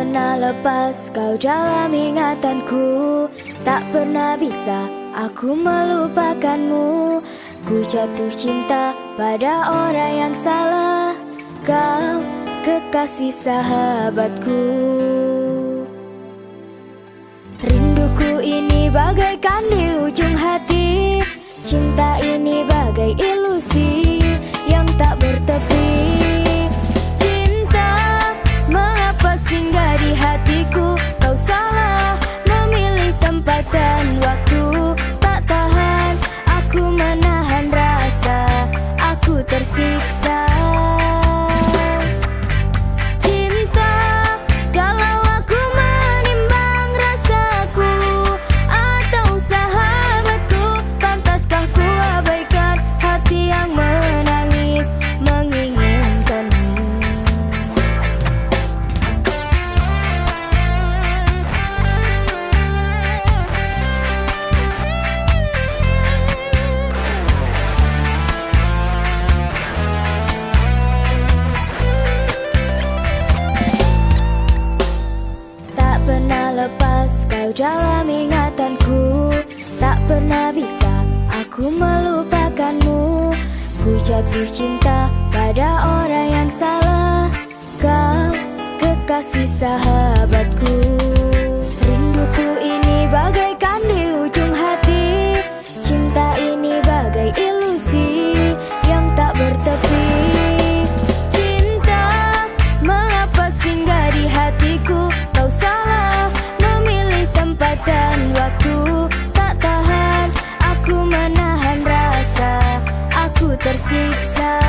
pernah lepas kau dalam ingatanku, tak pernah bisa aku melupakanmu. Ku jatuh cinta pada orang yang salah, kau kekasih sahabatku. Rinduku ini bagaikan di ujung hati, cinta ini bagai ilusi yang tak bertepi. Cinta, mengapa singgah di hatiku? Kau salah memilih tempat dan waktu. Tak tahan aku menahan rasa, aku tersiksa. Cinta, kalau aku menimbang rasaku atau sahabatku, pantaskah ku abaikan hati yang menangis menginginkanmu? Tak pernah lepas kau dalam ingatanku, tak pernah bisa aku melupakanmu. Ku jatuh cinta pada orang yang salah, kau kekasih sahabatku. Rinduku ini bagaikan di ujung hati, cinta ini bagai ilusi yang tak bertepi. Cinta, mengapa singgah di hatiku? Kau salah memilih tempat dan waktu. Tak tahan aku menahan rasa, aku tersiksa.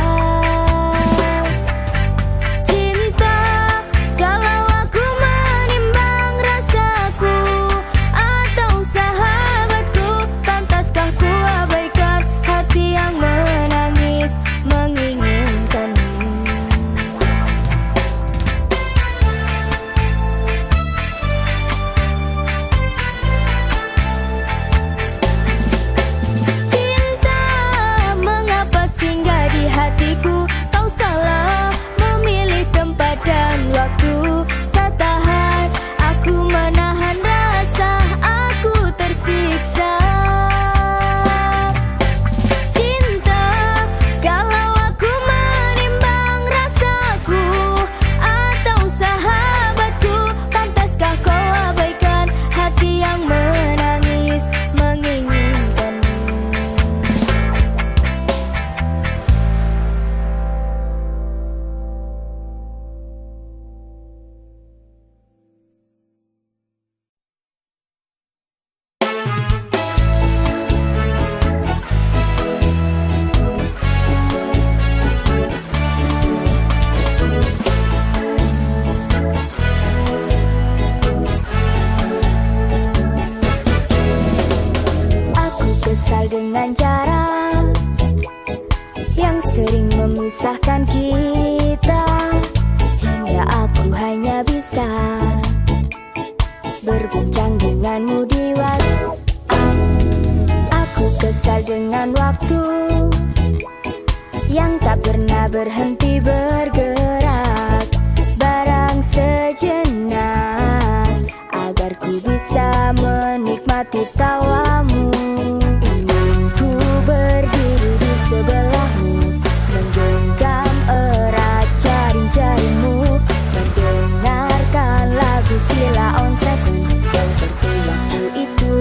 Cinta, kalau aku menimbang rasaku atau sahabatku, pantaskah ku abaikan hati yang menangis menginginkanmu? Cinta, mengapa singgah di hatiku? Kau salah memilih tempat dan waktu. Tak tahan aku menahan rasa, aku tersiksa. Cinta, kalau aku menimbang rasaku atau sahabatku, pantaskah kau abaikan hati yang menangis menginginkanmu? Aku kesal dengan cara yang sering memisahkan kita, hingga aku hanya bisa berbincang denganmu di WhatsApp. Aku kesal dengan waktu yang tak pernah berhenti bergerak. Barang sejenak agar ku bisa menikmati tawamu. Ingin ku berdiri di sebelahmu, menggenggam erat jari-jarimu, mendengarkan lagu Sheila on 7 seperti waktu itu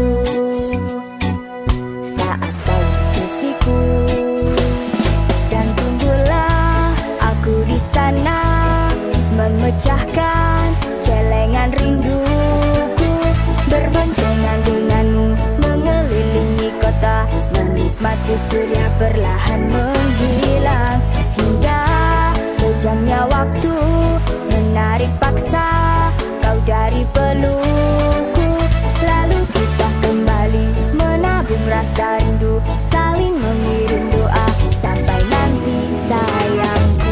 saat kau di sisiku. Dan tunggulah aku di sana, memecahkan celengan rinduku, berboncengan denganmu, mengelilingi kota, menikmati surya perlahan menghilang. Hingga kejamnya waktu menarik paksa kau dari pelukku. Lalu kita kembali menabung rasa rindu, saling mengirim doa sampai nanti sayangku.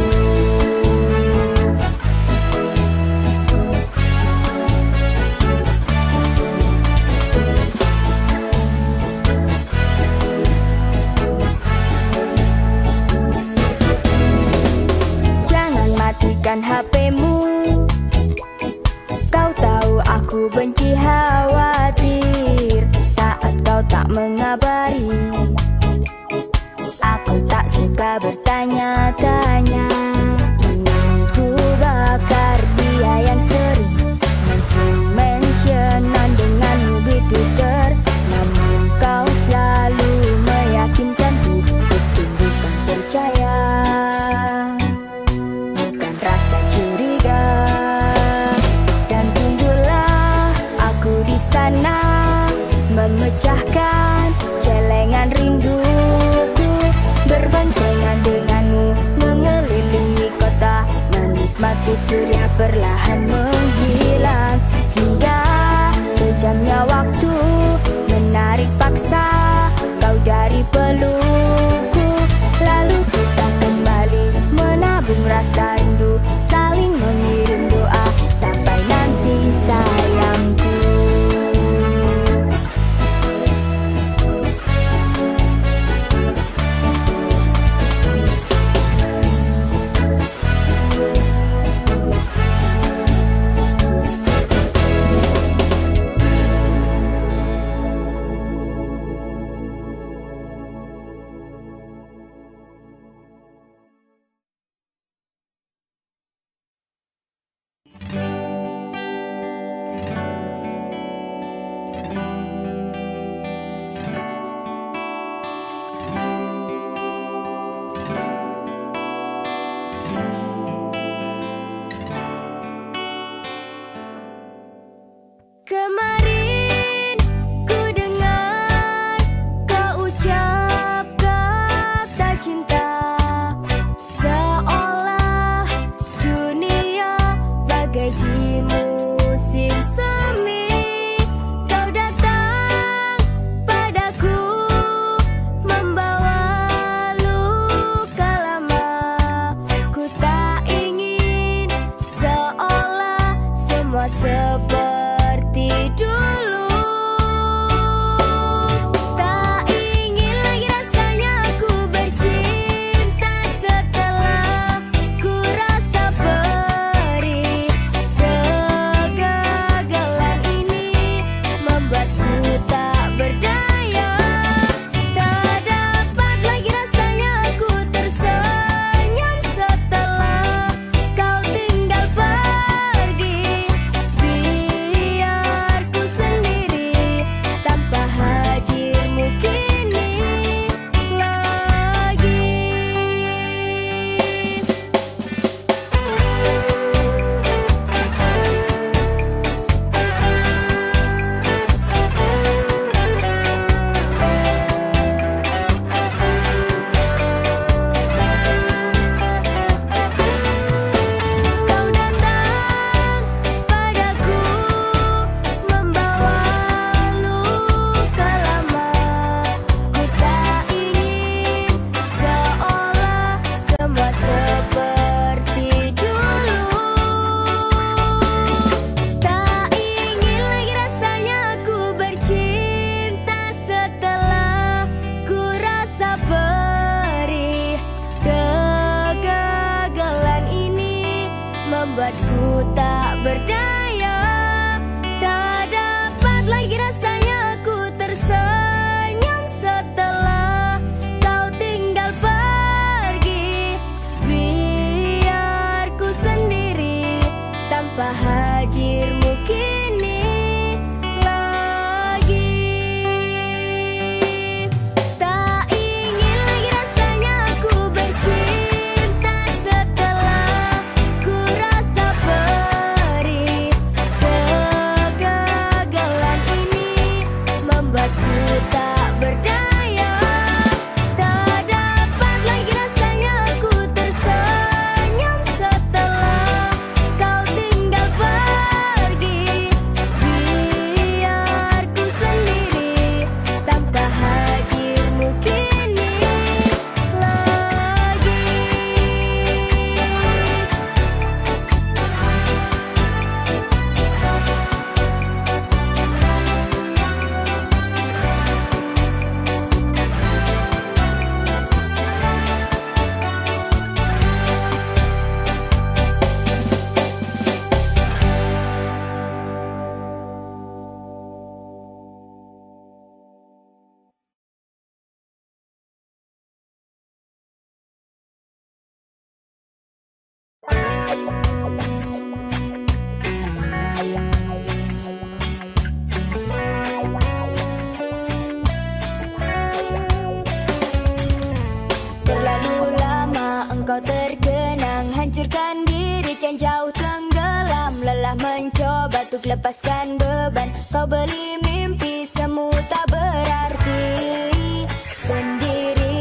kau terkenang, hancurkan diri kian jauh tenggelam. Lelah mencoba untuk lepaskan beban, kau beli mimpi semu tak berarti sendiri.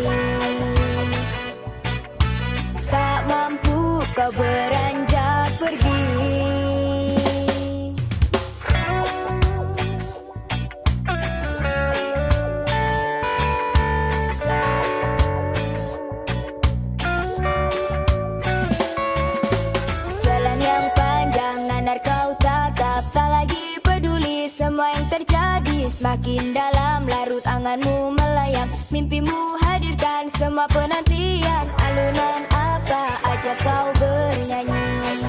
Tak mampu kau beranjak pergi. Kau tatap, tak lagi peduli semua yang terjadi. Semakin dalam larut anganmu melayang, mimpimu hadirkan semua penantian. Alunan apa aja kau bernyanyi,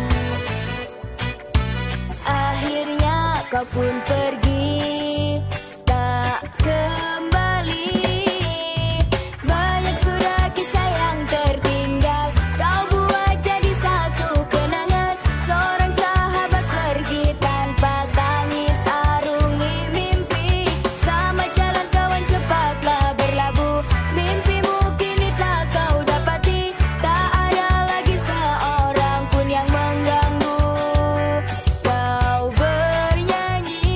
akhirnya kau pun pergi, tak kembali. Banyak sudah kisah yang tertinggal, kau buat jadi satu kenangan. Seorang pergi tanpa tangis, arungi mimpi. Sama jalan kawan cepatlah berlabuh, mimpimu kini telah kau dapati. Tak ada lagi seorang pun yang mengganggu kau bernyanyi.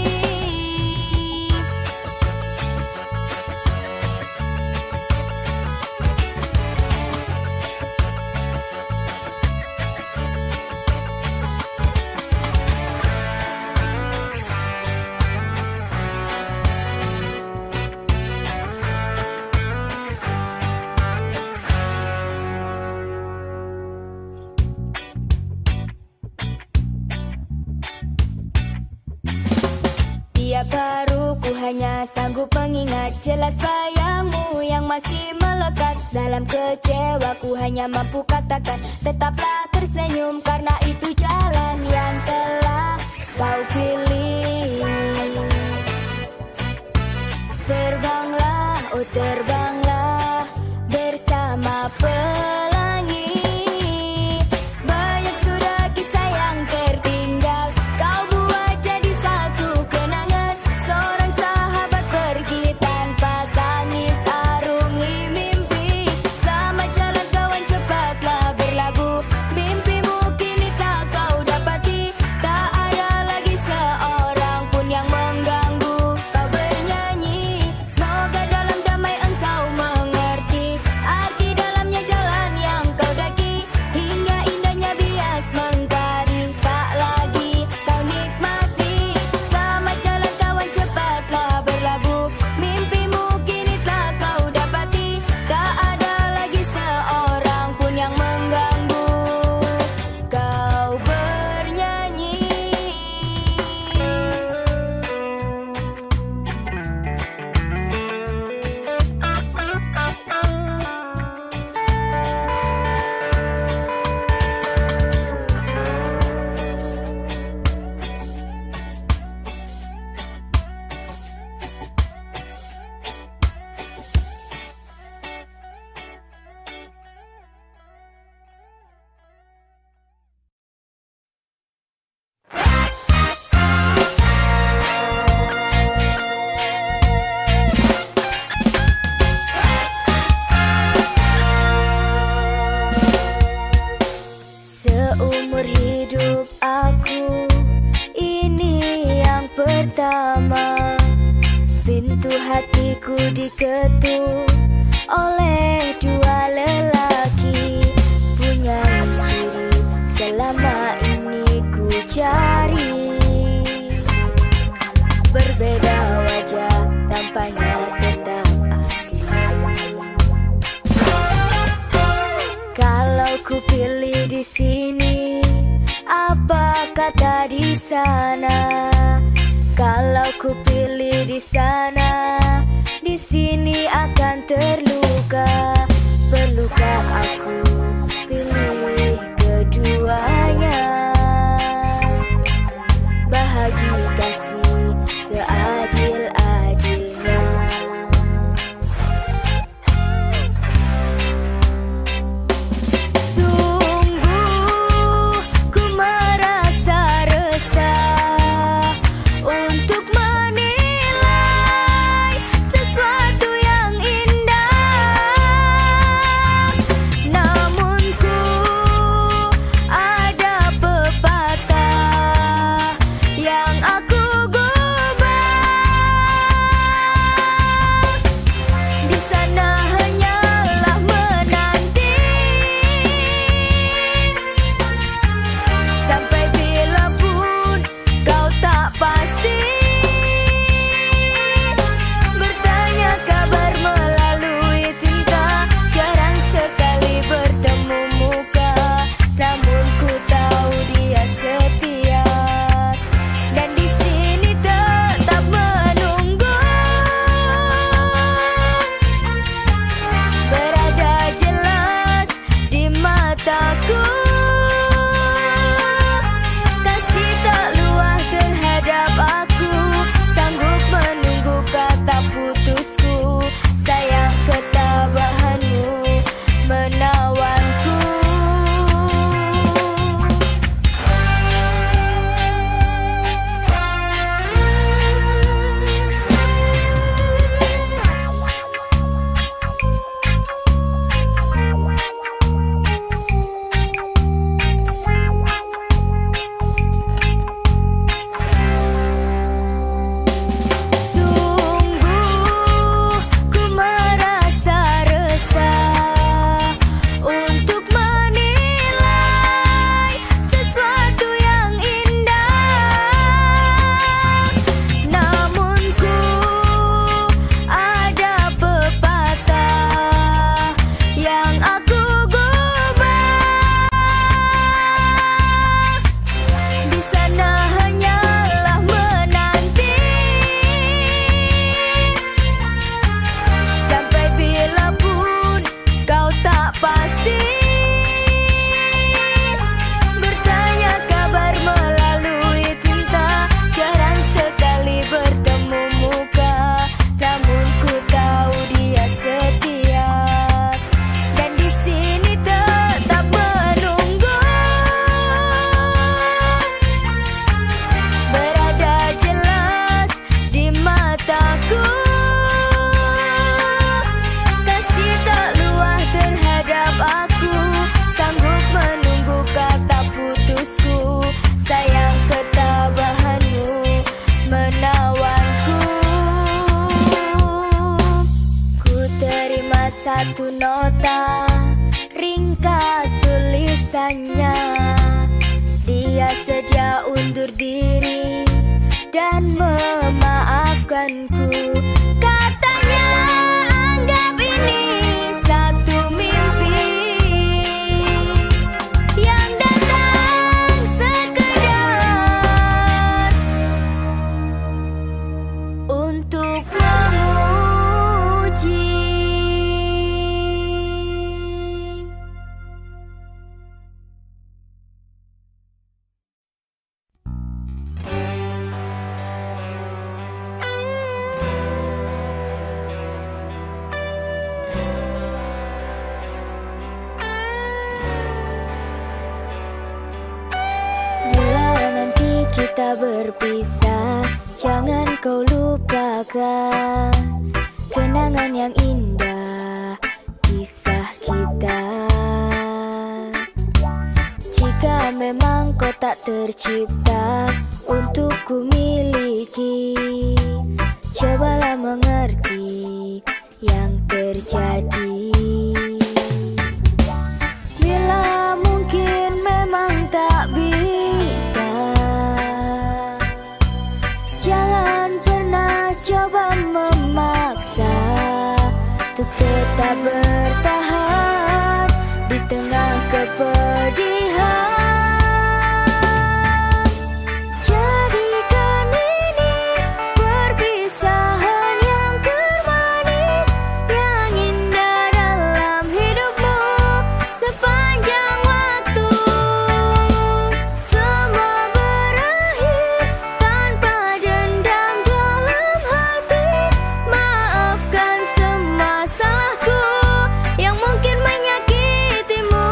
Tiap haruku hanya sanggup mengingat jelas bayangmu yang masih melekat dalam kecewaku. Hanya mampu katakan tetaplah tersenyum, karena itu jalan yang telah kau pilih. Terbanglah, oh terbanglah bersama pelangi. Banyak sudah kisah yang tertinggal, kau buat jadi satu kenangan. Seorang sahabat pergi tanpa tangis, arungi mimpi. Sama jalan kawan cepatlah berlabuh, mimpimu kini tak kau dapati. Tak ada lagi seorang pun yang mengganggu kau bernyanyi. Semoga dalam damai engkau mengerti arti dalamnya jalan yang kau daki. Hingga indahnya bias mentari tak lagi kau nikmati. Selamat jalan kawan, cepatlah berlabuh, mimpimu kini telah kau dapati. Tak ada lagi seorang pun yang mengganggu kau bernyanyi. Seumur hidup aku, ini yang pertama. Pintu hatiku diketuk oleh dua lelaki, punya ciri selama ini ku cari. Berbeda wajah, tampaknya tetap asli. Kalau ku pilih di sini, apa kata di sana? Kalau ku pilih di sana, di sini akan terluka. Perlukah aku pilih keduanya? Bahagi kasih seadil-adilnya. Sungguh ku merasa resah untuk menilai sesuatu yang indah. pasti bertanya kabar melalui tinta. Jarang sekali bertemu muka, namun ku tahu dia setia. Dan di sini tetap menunggu, berada jelas di mataku. Kasih tak luah terhadap aku, sanggup menunggu kata putusku. Sayang ketabahanmu menawanku. Ku terima satu nota, ringkas tulisannya. Dia sedia undur diri dan memaafkanku. Katanya anggap ini satu mimpi yang datang sekedar untuk menguji. Bila nanti kita berpisah, jangan kau lupakan kenangan yang indah, kisah kita. Jika memang kau tak tercipta untuk ku miliki, cobalah mengerti yang terjadi. Bila mungkin memang tak bisa, jangan pernah coba memaksa untuk tetap bertahan di tengah kepedihan. Jadikan ini perpisahan yang termanis, yang indah dalam hidupmu sepanjang waktu. Semua berakhir tanpa dendam dalam hati. Maafkan semua salahku yang mungkin menyakitimu.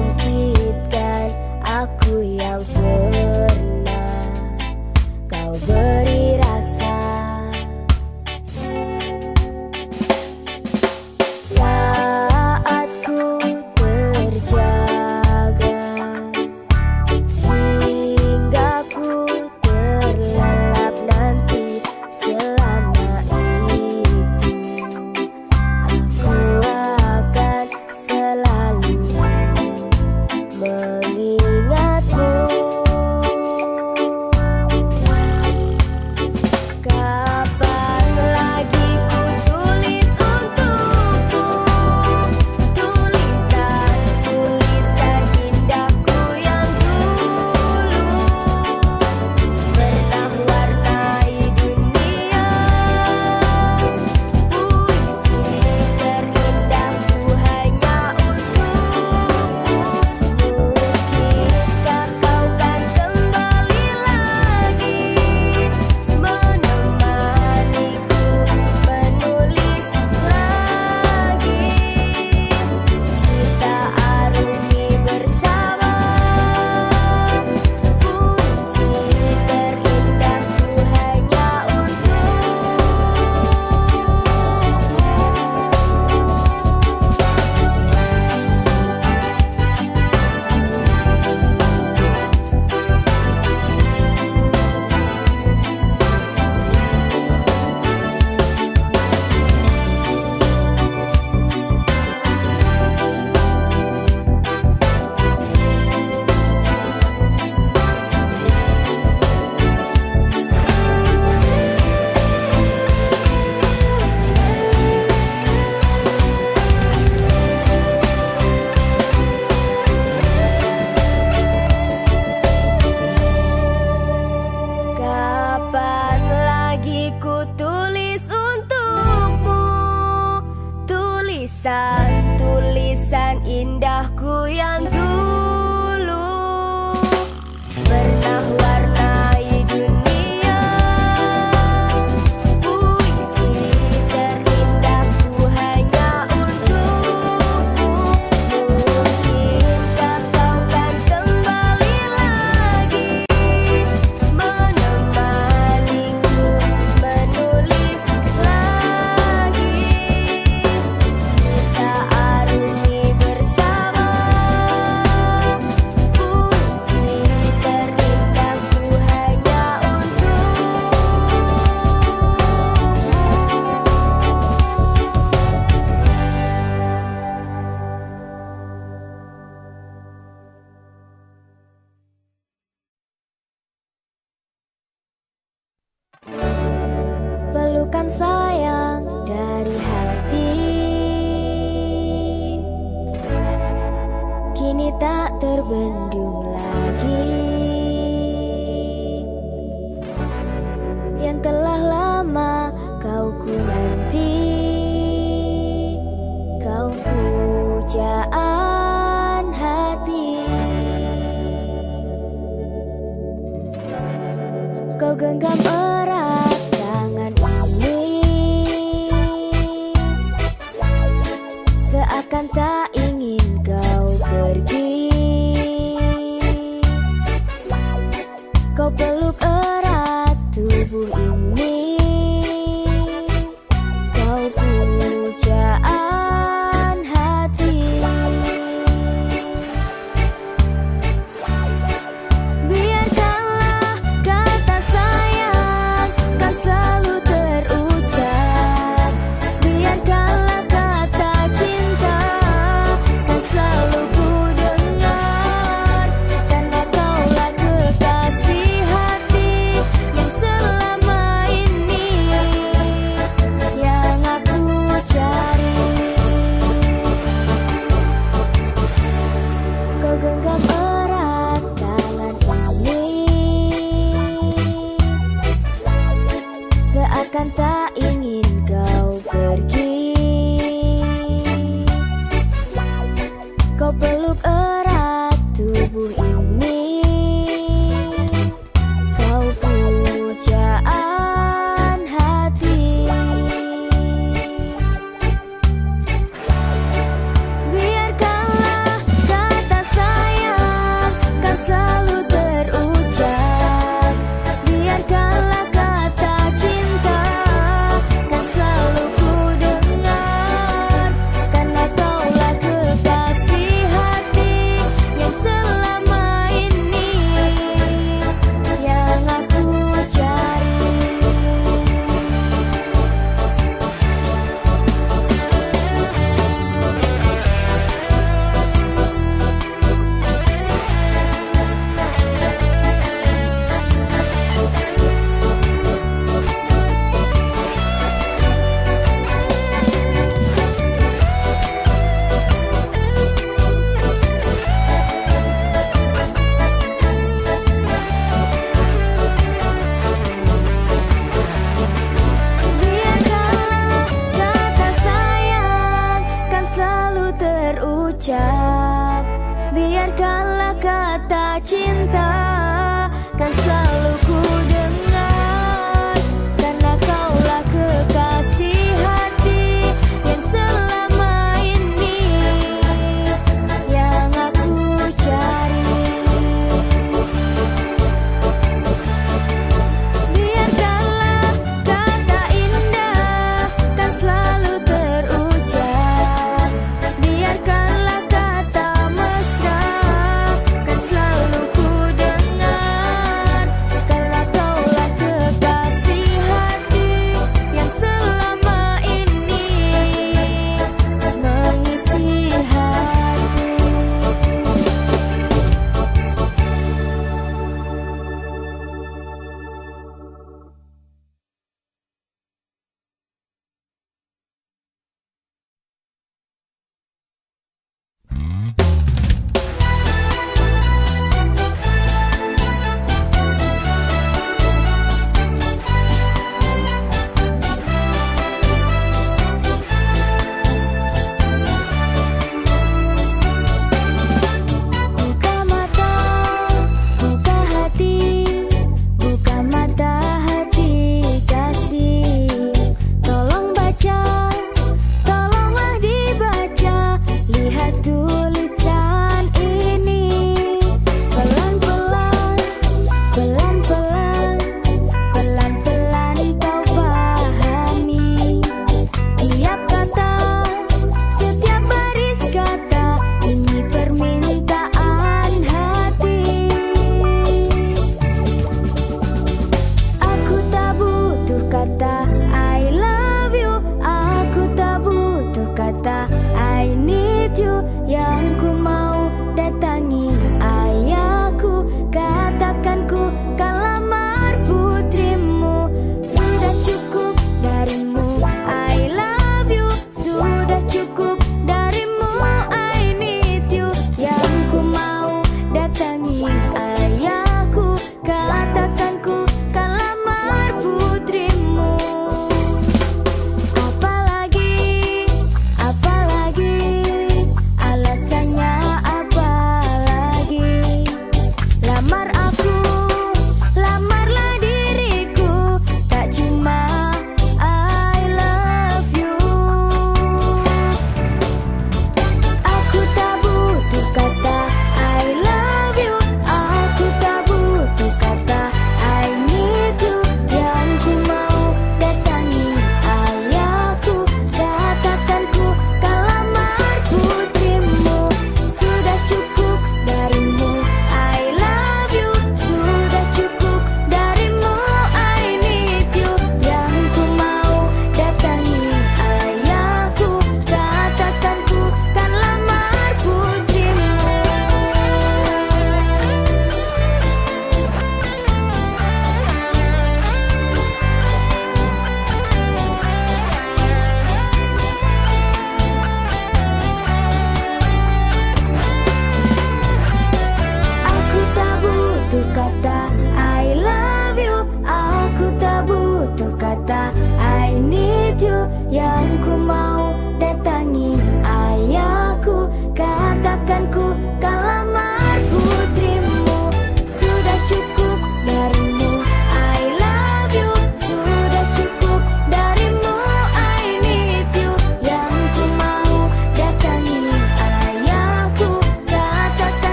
bangkitkan aku yang pernah kau beri rasa. Saat ku terjaga hingga ku terlelap nanti, selama itu aku akan selalu mengingatmu. Kapan lagi ku tulis untukmu tulisan-tulisan indahku yang dulu pernah warnai dunia. Puisi terindahku hanya untukmu. Mungkinkah kau kan kembali lagi menemaniku menulis lagi. Kita arungi bersama puisi terindahku hanya kapan lagi ku tulis untukmu tulisan-tulisan indahku yang dulu pernah warnai dunia. Puisi terindahku hanya untukmu. Mungkinkah kau kan kembali lagi menemaniku menulis lagi. Kita arungi bersama puisi terindahku hanya untukmu. Pelukan sayang dari hati kini tak terbendung lagi. Yang telah lama kau ku nanti, kau pujaan hati. Kau genggam erat tangan ini, seakan tak ingin kau pergi. Kau peluk erat tubuh ini, kau pujaan hati. Biarkanlah kata sayang kan selalu terucap. Biarkanlah kata cinta kan selalu ku dengar. Karena kaulah kekasih hati yang selama ini yang aku cari. Kau genggam erat tangan ini, seakan tak ingin kau pergi. Kau peluk erat tubuh ini, kau pujaan hati. Biarkanlah kata cinta kan selalu ku dengar, karena kaulah kekasih hati yang selama ini yang aku cari. Biarkanlah kata indah kan selalu terucap, biarkanlah kata mesra kan selalu ku dengar.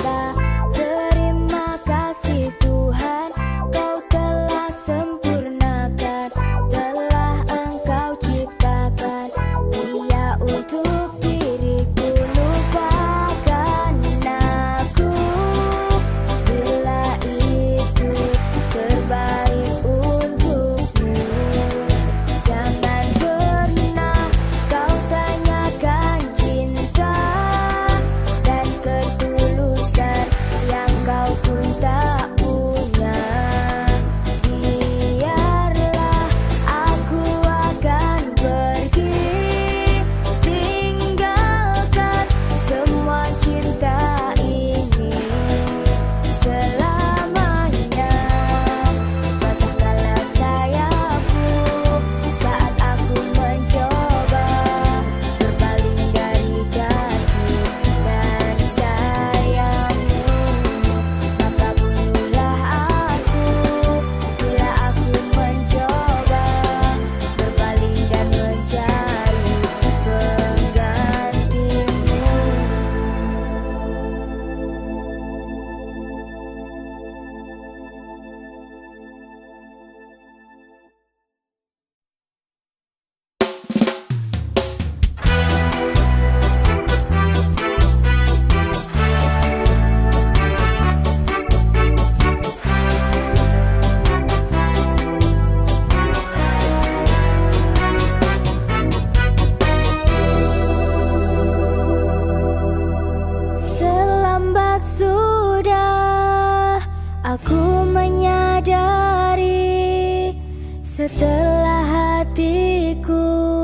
Setelah hatiku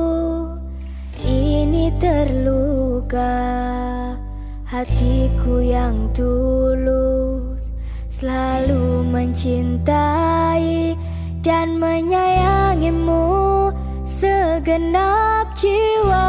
ini terluka, hatiku yang tulus selalu mencintai dan menyayangimu segenap jiwa.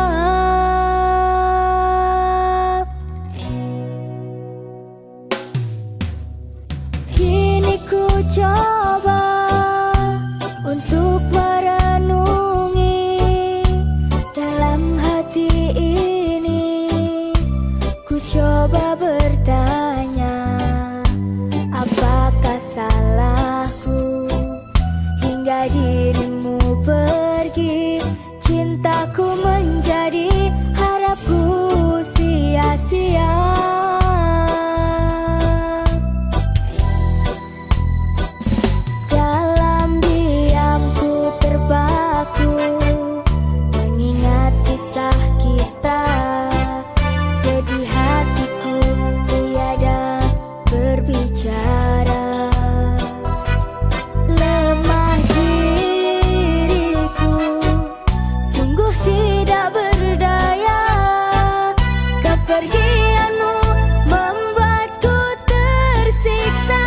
Kini ku coba untuk merenungi dalam hati ini. Ku coba bertanya, apakah salahku hingga dirimu pergi? Cintaku menjadi harapku sia-sia. Mengingat kisah kita, sedih hatiku tiada berbicara. Lemah diriku, sungguh tidak berdaya. Kepergianmu membuatku tersiksa.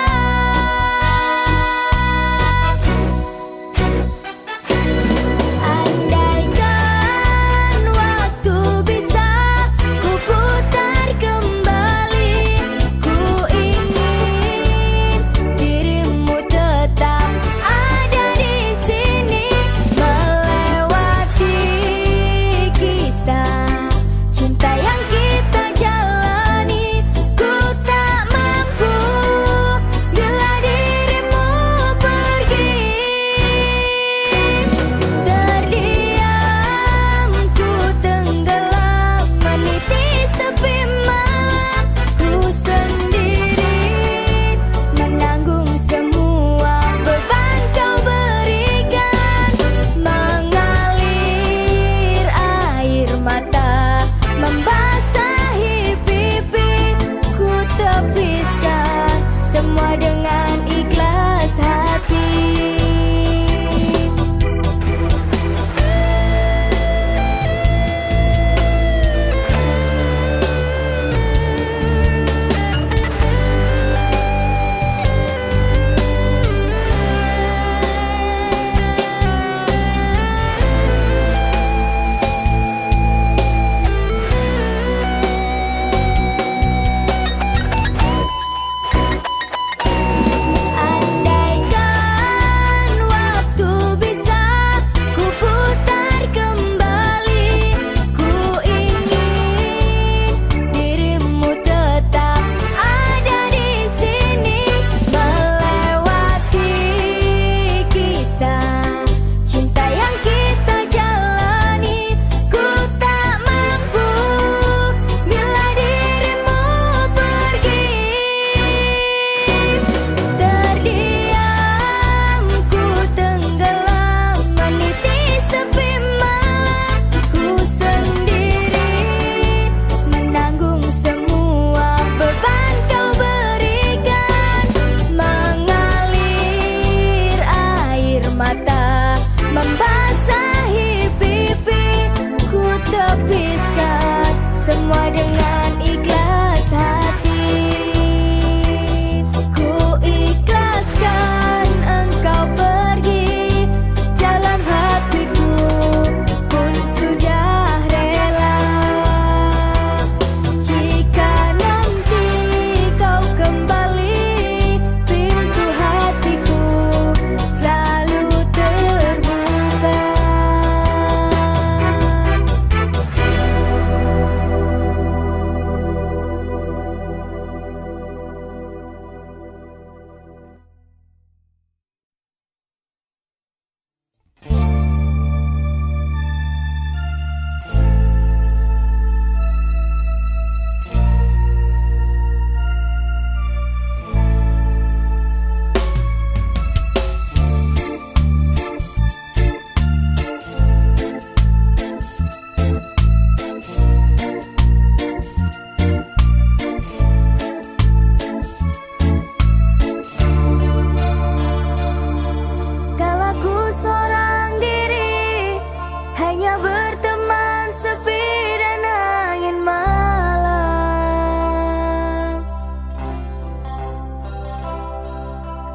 Semua dengan ikhlas hati.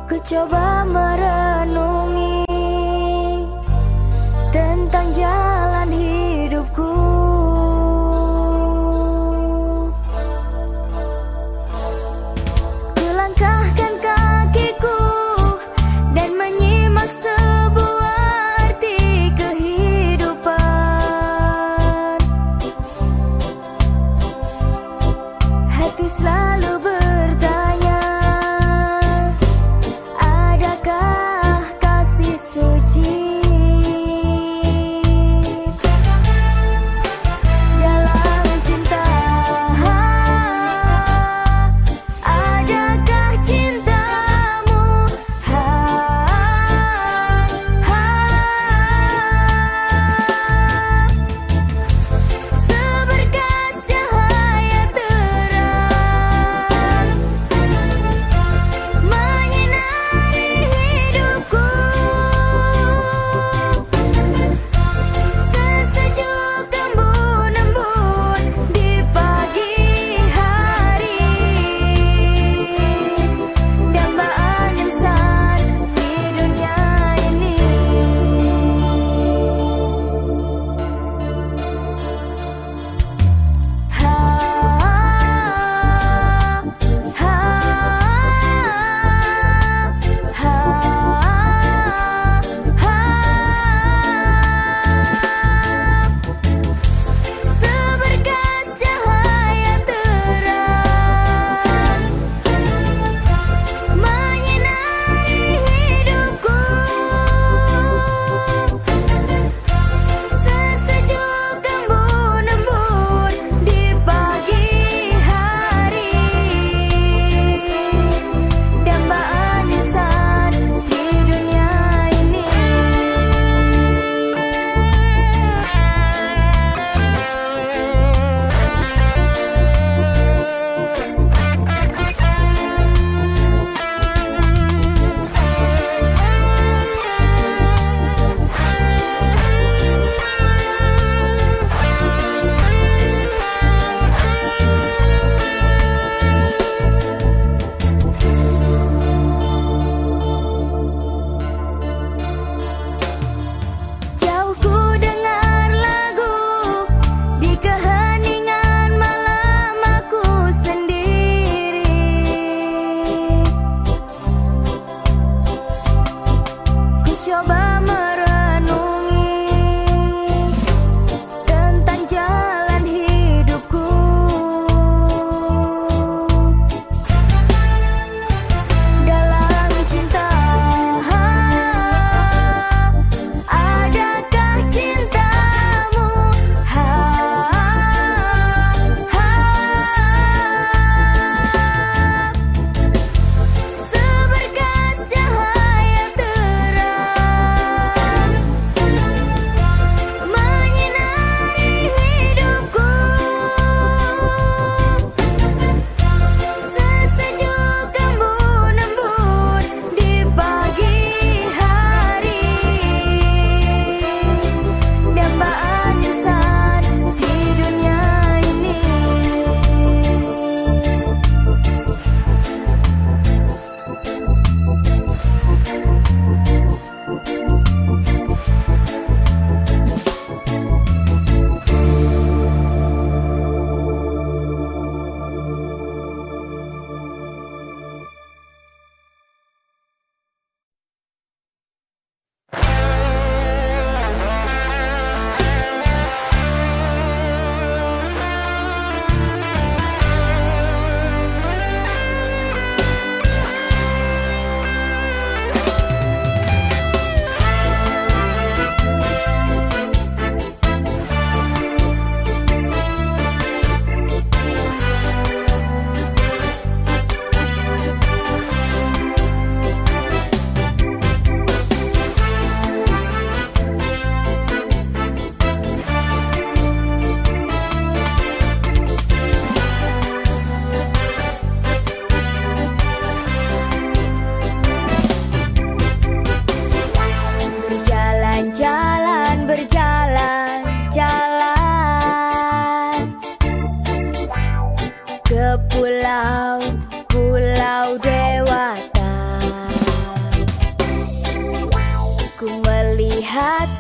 Ku coba merenungi tentang jalan hidupku. Kulangkahkan kakiku dan menyimak sebuah arti kehidupan. Hati selalu bertanya, adakah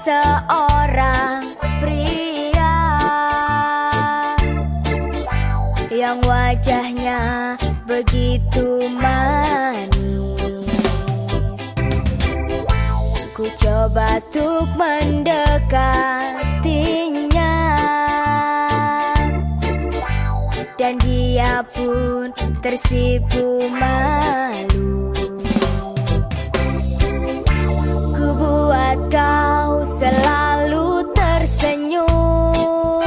seorang pria yang wajahnya begitu manis. Ku coba untuk mendekatinya, dan dia pun tersipu malu. Ku buat kau selalu tersenyum,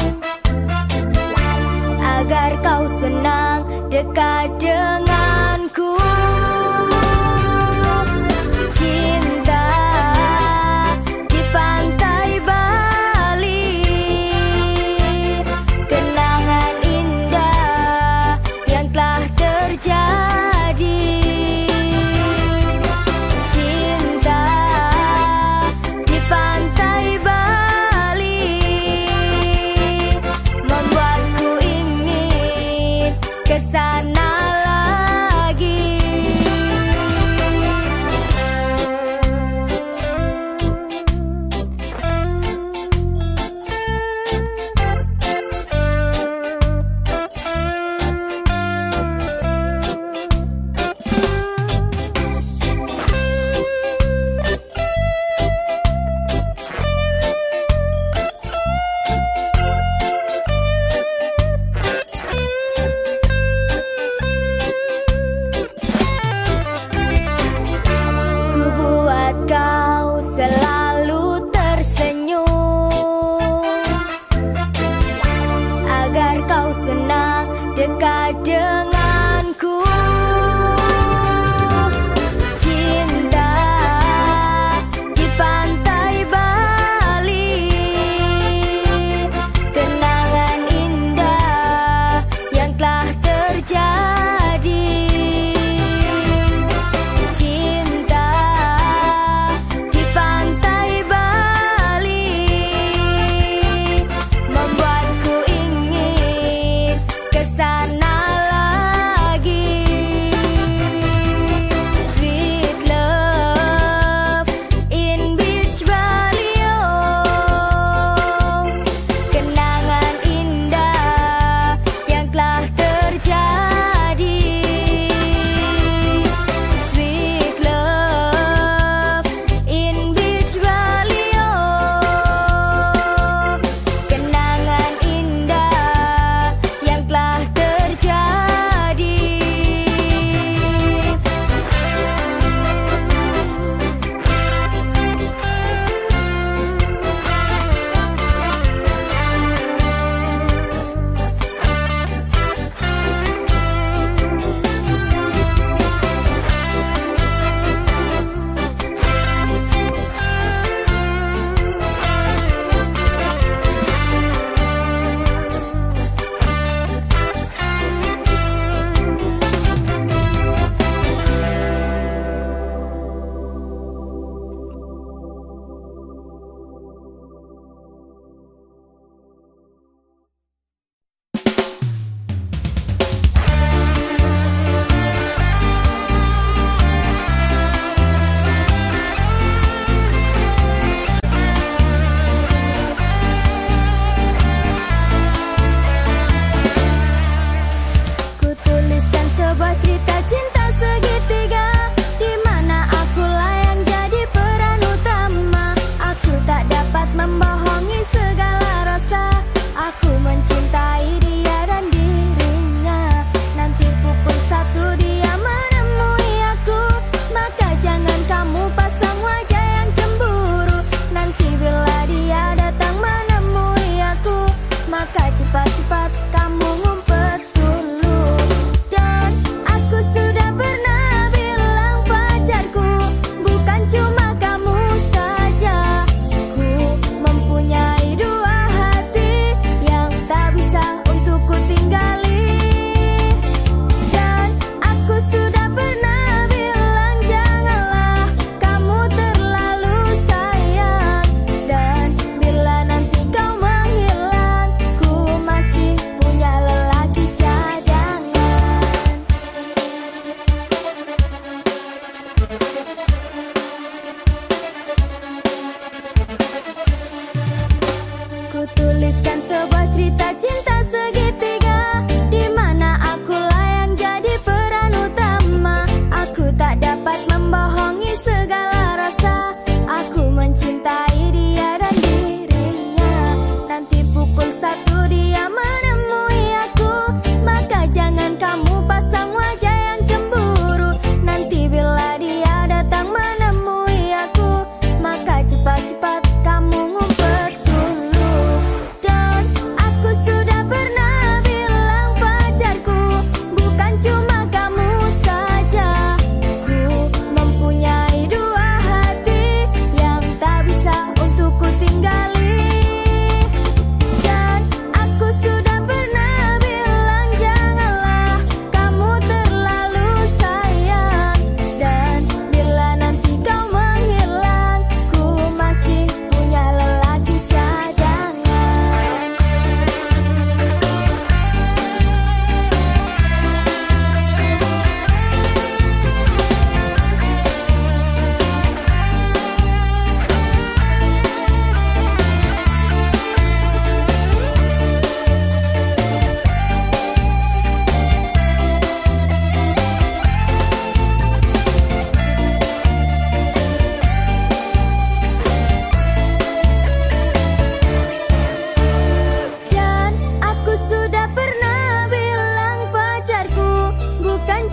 agar kau senang dekat denganku. Cinta di pantai Bali, kenangan indah yang telah terjadi. Cinta di pantai Bali membuatku ingin kesana lagi.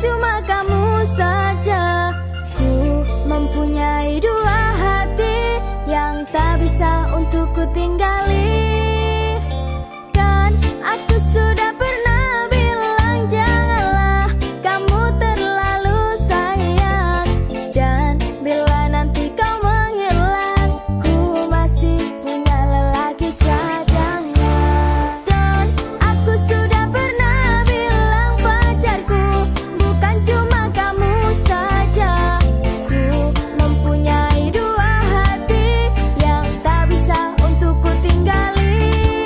cuma kamu saja. Ku mempunyai dua hati yang tak bisa untuk ku tinggali. Kan aku sudah pernah bilang janganlah kamu terlalu sayang. Dan bila nanti kau menghilang, ku masih punya lelaki cadangan. Dan aku sudah pernah bilang pacarku bukan cuma kamu saja. Ku mempunyai dua hati yang tak bisa untuk ku tinggali.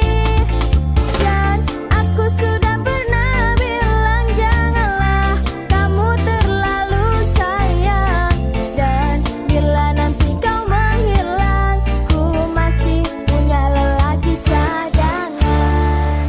Dan aku sudah pernah bilang janganlah kamu terlalu sayang. Dan bila nanti kau menghilang, ku masih punya lelaki cadangan.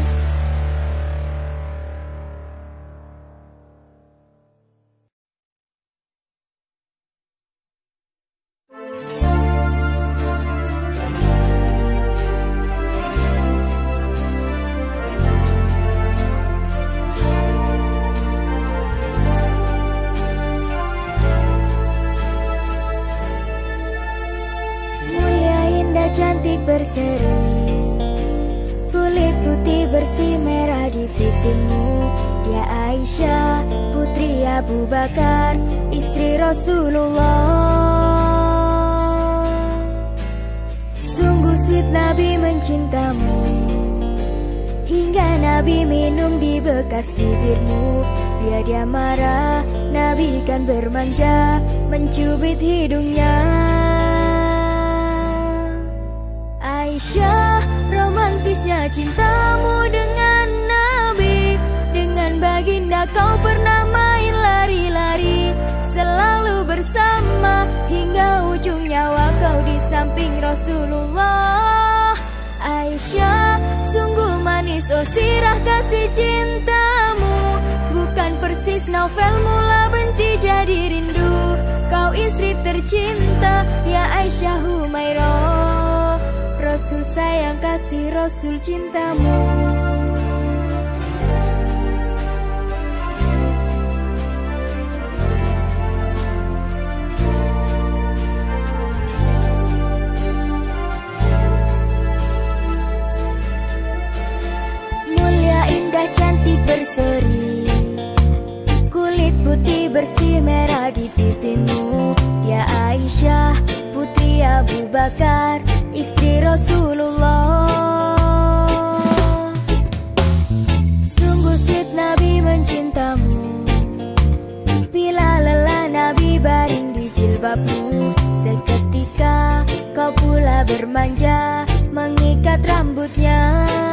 Mulia, indah, cantik, berseri, kulit putih bersih merah di pipimu. Dia Aisyah, putri Abu Bakar, istri Rasulullah. Sungguh sweet Nabi mencintamu, hingga Nabi minum di bekas bibirmu. Bila dia marah, Nabi kan bermanja, mencubit hidungnya. Aisyah, romantisnya cintamu dengan Nabi. Dengan baginda kau pernah main lari-lari, selalu bersama hingga ujung nyawa kau di samping Rasulullah. Aisyah, sungguh manis oh sirah kasih cintamu. Bukan persis novel mula benci jadi rindu. Kau istri tercinta ya Aisyah Humairah. Rasul sayang kasih Rasul cintamu. Mulia, indah, cantik, berseri, kulit putih bersih merah di pipimu. Ya Aisyah, putri Abu Bakar, istri Rasulullah. Sungguh sweet Nabi mencintamu. Bila lelah Nabi baring di jilbabmu. Seketika kau pula bermanja, mengikat rambutnya.